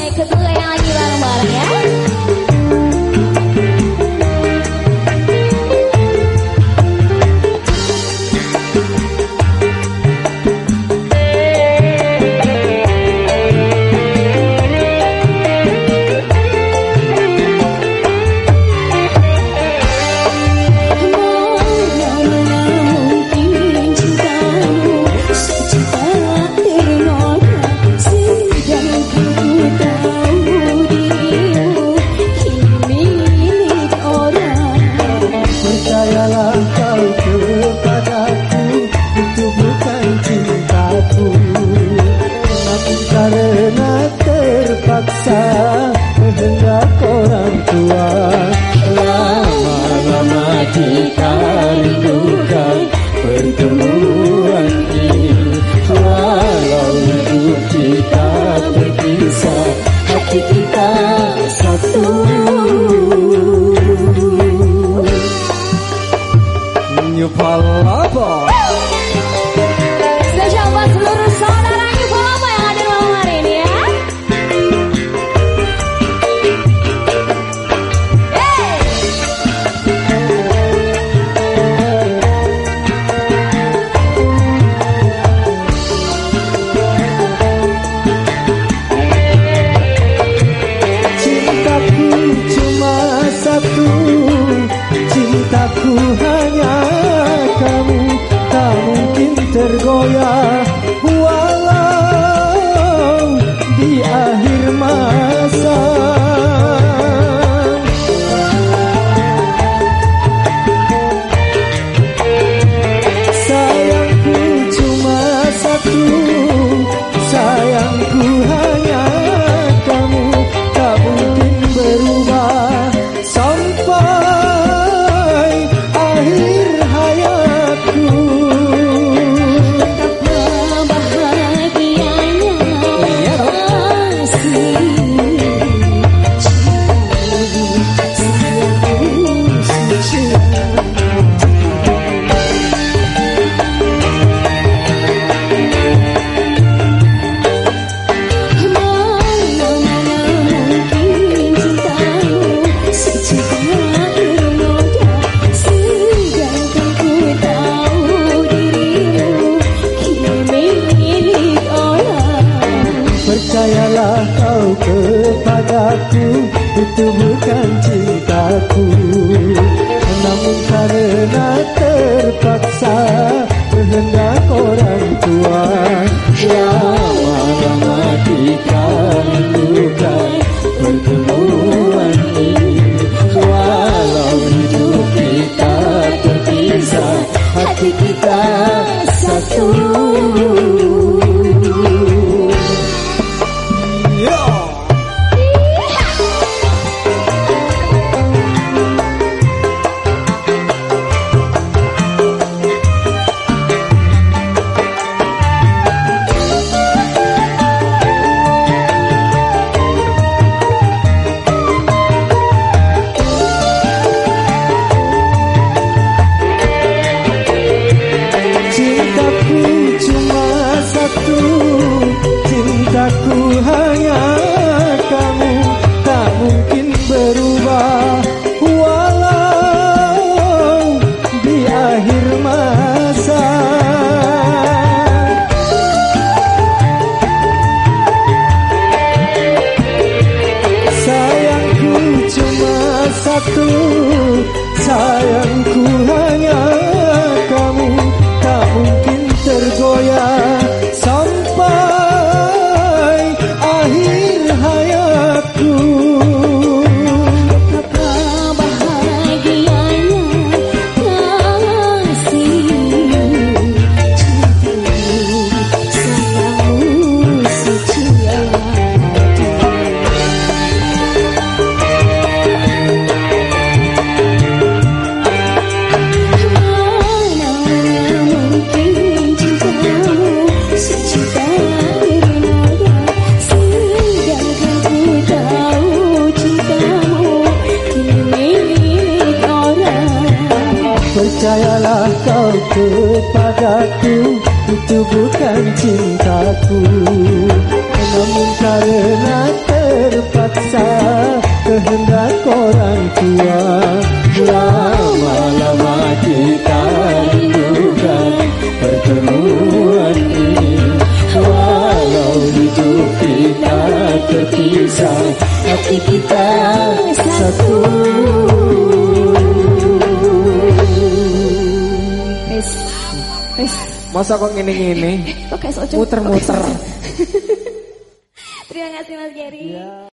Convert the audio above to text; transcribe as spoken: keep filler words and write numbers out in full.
Ketua yang lagi bareng-bareng ya. Karena terpaksa kehendak orang tua, lama-lama kita rindukan pertemuan ini. Walau hidup kita berpisah, hati kita satu. New Palapa. Spesial buat seluruh saudara New Palapa yang hadir malam hari ini ya. Hey! Cintaku cuma satu, cintaku hanya kamu, tak mungkin tergoyah walau di akhir masa. Sayangku cuma satu, sayangku hanya kamu, tak mungkin berubah sampai akhir hayatku. Betapa bahagianya kasih cintamu, sayangku suci. Percayalah kau kepadaku, itu bukan cintaku. Namun karena terpaksa kehendak orang tua, lama-lama kita rindukan pertemuan ini. Walau hidup kita terpisah, hati kita satu. Cintaku hanya kamu, tak mungkin berubah walau di akhir masa. Sayangku cuma satu, sayangku hanya kamu, tak mungkin tergoyah sampai akhir hayatku. Betapa bahagianya kasih cintamu, sayangmu suci. Percayalah kau kepadaku, itu bukan cintaku. namun karena terpaksa kehendak orang tua, lama-lama kita rindukan pertemuan ini. Walau hidup kita terpisah, hati kita satu. Wes, wes. Masa kok ngene-ngene? Kok kayak sok muter-muter. Terima kasih Mas Gary.